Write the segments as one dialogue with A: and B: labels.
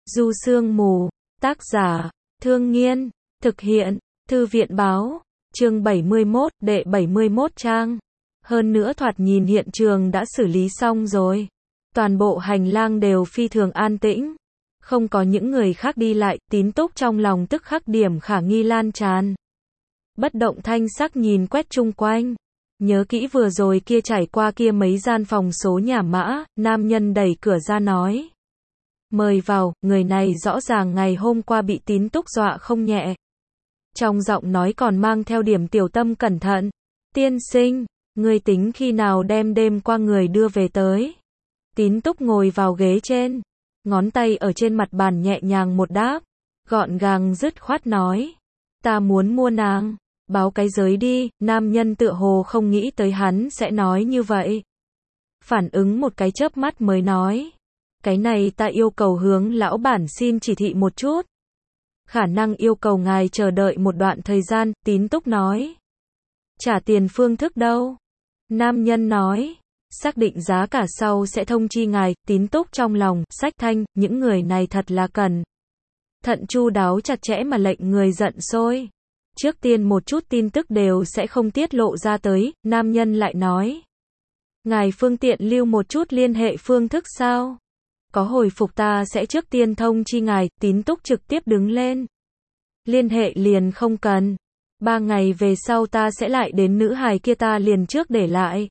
A: Du Sương Mù, tác giả, Thương Nghiên, thực hiện, Thư viện báo, chương 71, đệ 71 trang. Hơn nữa thoạt nhìn hiện trường đã xử lý xong rồi. Toàn bộ hành lang đều phi thường an tĩnh. Không có những người khác đi lại, Tín Túc trong lòng tức khắc điểm khả nghi lan tràn. Bất động thanh sắc nhìn quét chung quanh. Nhớ kỹ vừa rồi kia trải qua kia mấy gian phòng số nhà mã, nam nhân đẩy cửa ra nói. Mời vào, người này rõ ràng ngày hôm qua bị Tín Túc dọa không nhẹ. Trong giọng nói còn mang theo điểm tiểu tâm cẩn thận. Tiên sinh, người tính khi nào đem đêm qua người đưa về tới. Tín Túc ngồi vào ghế trên. Ngón tay ở trên mặt bàn nhẹ nhàng một đáp. Gọn gàng dứt khoát nói. Ta muốn mua nàng. Báo cái giới đi, nam nhân tựa hồ không nghĩ tới hắn sẽ nói như vậy. Phản ứng một cái chớp mắt mới nói. Cái này ta yêu cầu hướng lão bản xin chỉ thị một chút. Khả năng yêu cầu ngài chờ đợi một đoạn thời gian, Tín Túc nói. Trả tiền phương thức đâu? Nam nhân nói. Xác định giá cả sau sẽ thông chi ngài, Tín Túc trong lòng, sách thanh, những người này thật là cần. Thận chu đáo chặt chẽ mà lệnh người giận sôi. Trước tiên một chút tin tức đều sẽ không tiết lộ ra tới, nam nhân lại nói. Ngài phương tiện lưu một chút liên hệ phương thức sao? Có hồi phục ta sẽ trước tiên thông chi ngài, Tín Túc trực tiếp đứng lên. Liên hệ liền không cần. 3 ngày về sau ta sẽ lại đến nữ hài kia ta liền trước để lại.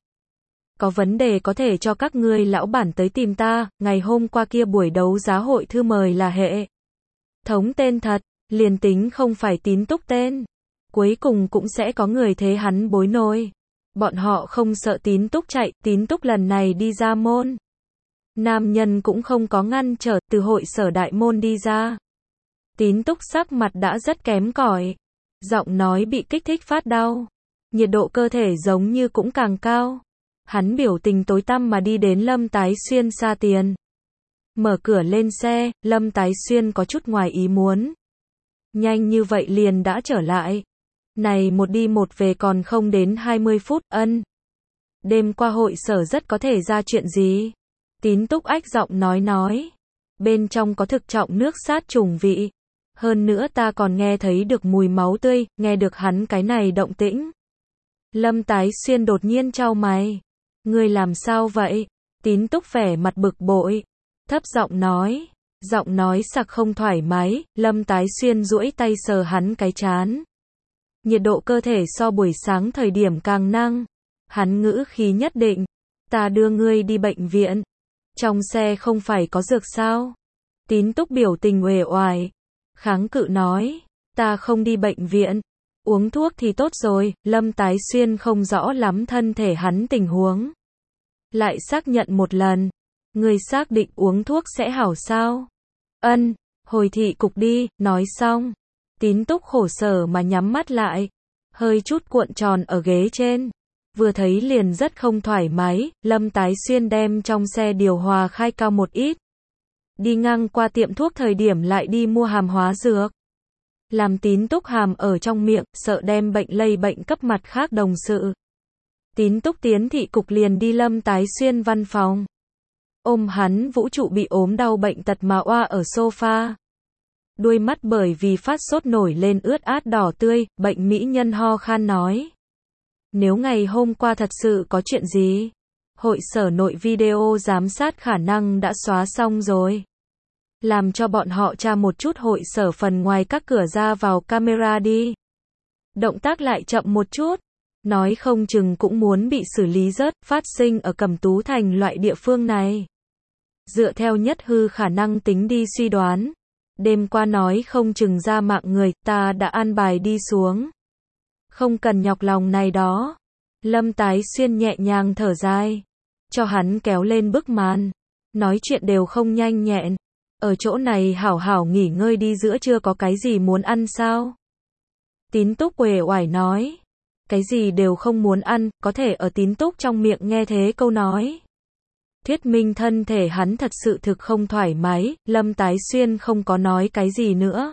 A: Có vấn đề có thể cho các ngươi lão bản tới tìm ta, ngày hôm qua kia buổi đấu giá hội thư mời là hệ. Thống tên thật, liền tính không phải Tín Túc tên. Cuối cùng cũng sẽ có người thế hắn bối nổi. Bọn họ không sợ Tín Túc chạy, Tín Túc lần này đi ra môn. Nam nhân cũng không có ngăn trở, từ hội sở đại môn đi ra. Tín Túc sắc mặt đã rất kém cỏi. Giọng nói bị kích thích phát đau. Nhiệt độ cơ thể giống như cũng càng cao. Hắn biểu tình tối tăm mà đi đến Lâm Tái Xuyên xa tiền. Mở cửa lên xe, Lâm Tái Xuyên có chút ngoài ý muốn. Nhanh như vậy liền đã trở lại. Này một đi một về còn không đến 20 phút, ân. Đêm qua hội sở rất có thể ra chuyện gì? Tín Túc ách giọng nói. Bên trong có thực trọng nước sát trùng vị. Hơn nữa ta còn nghe thấy được mùi máu tươi, nghe được hắn cái này động tĩnh. Lâm Tái Xuyên đột nhiên chau mày. Ngươi làm sao vậy? Tín Túc vẻ mặt bực bội. Thấp giọng nói sặc không thoải mái, Lâm Tái Xuyên duỗi tay sờ hắn cái trán. Nhiệt độ cơ thể so buổi sáng thời điểm càng năng. Hắn ngữ khí nhất định. Ta đưa ngươi đi bệnh viện. Trong xe không phải có dược sao? Tín Túc biểu tình uể oải. Kháng cự nói. Ta không đi bệnh viện. Uống thuốc thì tốt rồi, Lâm Tái Xuyên không rõ lắm thân thể hắn tình huống. Lại xác nhận một lần. Ngươi xác định uống thuốc sẽ hảo sao? Ân, hồi thị cục đi, nói xong. Tín Túc khổ sở mà nhắm mắt lại. Hơi chút cuộn tròn ở ghế trên. Vừa thấy liền rất không thoải mái, Lâm Tái Xuyên đem trong xe điều hòa khai cao một ít. Đi ngang qua tiệm thuốc thời điểm lại đi mua hàm hóa dược. Làm Tín Túc hàm ở trong miệng, sợ đem bệnh lây bệnh cấp mặt khác đồng sự. Tín Túc tiến thị cục liền đi Lâm Tái Xuyên văn phòng. Ôm hắn vũ trụ bị ốm đau bệnh tật mà oa ở sofa. Đuôi mắt bởi vì phát sốt nổi lên ướt át đỏ tươi, bệnh mỹ nhân ho khan nói. Nếu ngày hôm qua thật sự có chuyện gì? Hội sở nội video giám sát khả năng đã xóa xong rồi. Làm cho bọn họ tra một chút hội sở phần ngoài các cửa ra vào camera đi. Động tác lại chậm một chút. Nói không chừng cũng muốn bị xử lý rớt, phát sinh ở Cẩm Tú Thành loại địa phương này. Dựa theo nhất hư khả năng tính đi suy đoán. Đêm qua nói không chừng ra mạng người, ta đã an bài đi xuống. Không cần nhọc lòng này đó. Lâm Tái Xuyên nhẹ nhàng thở dài. Cho hắn kéo lên bức màn. Nói chuyện đều không nhanh nhẹn. Ở chỗ này hảo hảo nghỉ ngơi đi, giữa trưa có cái gì muốn ăn sao? Tín Túc uể oải nói. Cái gì đều không muốn ăn, có thể ở Tín Túc trong miệng nghe thế câu nói. Thuyết minh thân thể hắn thật sự thực không thoải mái, Lâm Tái Xuyên không có nói cái gì nữa.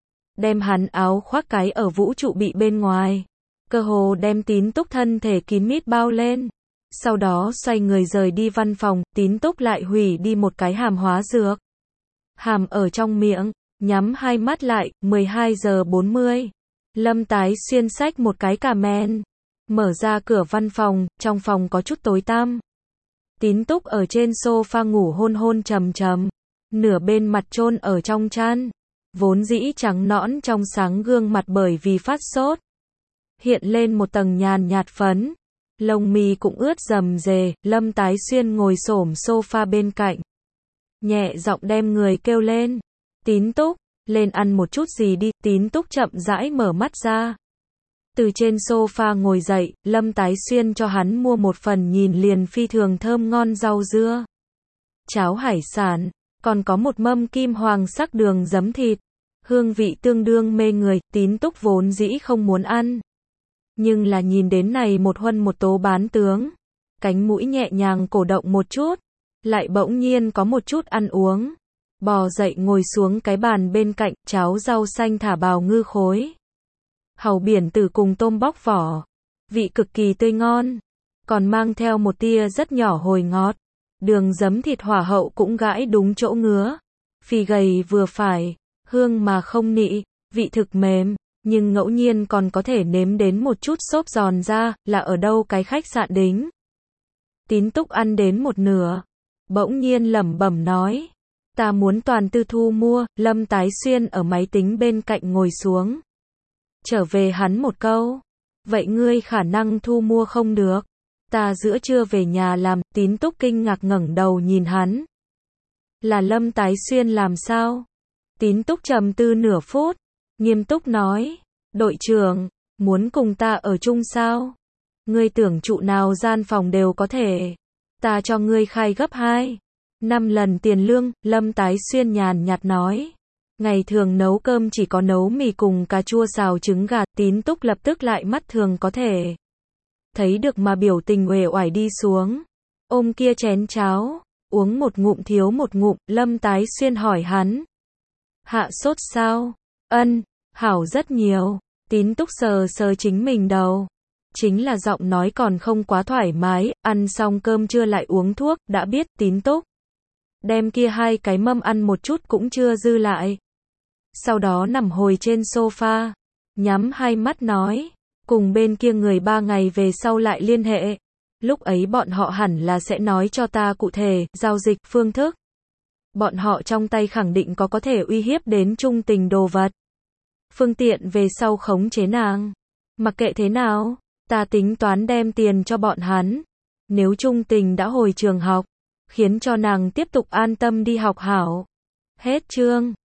A: Đem hắn áo khoác cái ở vũ trụ bị bên ngoài. Cơ hồ đem Tín Túc thân thể kín mít bao lên. Sau đó xoay người rời đi văn phòng, Tín Túc lại hủy đi một cái hàm hóa dược. hàm ở trong miệng, nhắm hai mắt lại, 12 giờ 40. Lâm Tái Xuyên xách một cái cà men, mở ra cửa văn phòng, trong phòng có chút tối tăm. Tín Túc ở trên sofa ngủ hôn hôn trầm trầm, nửa bên mặt chôn ở trong chăn, vốn dĩ trắng nõn trong sáng gương mặt bởi vì phát sốt, hiện lên một tầng nhàn nhạt phấn, lông mi cũng ướt rầm rề. Lâm Tái Xuyên ngồi xổm sofa bên cạnh, nhẹ giọng đem người kêu lên, Tín Túc, lên ăn một chút gì đi. Tín Túc chậm rãi mở mắt ra, từ trên sofa ngồi dậy. Lâm Tái Xuyên cho hắn mua một phần nhìn liền phi thường thơm ngon rau dưa, cháo hải sản, còn có một mâm kim hoàng sắc đường giấm thịt, hương vị tương đương mê người. Tín Túc vốn dĩ không muốn ăn, nhưng là nhìn đến này một huân một tố bán tướng, cánh mũi nhẹ nhàng cổ động một chút, lại bỗng nhiên có một chút ăn uống, bò dậy ngồi xuống cái bàn bên cạnh, cháo rau xanh thả bào ngư khối, hàu biển tử cùng tôm bóc vỏ, vị cực kỳ tươi ngon, còn mang theo một tia rất nhỏ hồi ngọt. Đường giấm thịt hỏa hậu cũng gãi đúng chỗ ngứa, phì gầy vừa phải, hương mà không nị, vị thực mềm, nhưng ngẫu nhiên còn có thể nếm đến một chút xốp giòn ra, là ở đâu cái khách sạn đính. Tín Túc ăn đến một nửa, bỗng nhiên lẩm bẩm nói, ta muốn toàn tư thu mua. Lâm Tái Xuyên ở máy tính bên cạnh ngồi xuống, trở về hắn một câu, vậy ngươi khả năng thu mua không được, ta giữa trưa về nhà làm. Tín Túc kinh ngạc ngẩng đầu nhìn hắn, là Lâm Tái Xuyên làm sao? Tín Túc trầm tư nửa phút, nghiêm túc nói, đội trưởng, muốn cùng ta ở chung sao? Ngươi tưởng trụ nào gian phòng đều có thể, ta cho ngươi khai gấp 5 lần tiền lương. Lâm Tái Xuyên nhàn nhạt nói, ngày thường nấu cơm chỉ có nấu mì cùng cà chua xào trứng gà. Tín Túc lập tức lại mắt thường có thể thấy được mà biểu tình uể oải đi xuống, ôm kia chén cháo, uống một ngụm thiếu một ngụm. Lâm Tái Xuyên hỏi hắn, hạ sốt sao? Ân, hảo rất nhiều. Tín Túc sờ sờ chính mình đầu, chính là giọng nói còn không quá thoải mái. Ăn xong cơm trưa lại uống thuốc, đã biết. Tín Túc đem kia 2 cái mâm ăn một chút cũng chưa dư lại, sau đó nằm hồi trên sofa, nhắm hai mắt nói, cùng bên kia người 3 ngày về sau lại liên hệ, lúc ấy bọn họ hẳn là sẽ nói cho ta cụ thể giao dịch phương thức, bọn họ trong tay khẳng định có thể uy hiếp đến Trung Tình đồ vật, phương tiện về sau khống chế nàng. Mặc kệ thế nào, ta tính toán đem tiền cho bọn hắn, nếu Trung Tình đã hồi trường học, khiến cho nàng tiếp tục an tâm đi học hảo. Hết chương.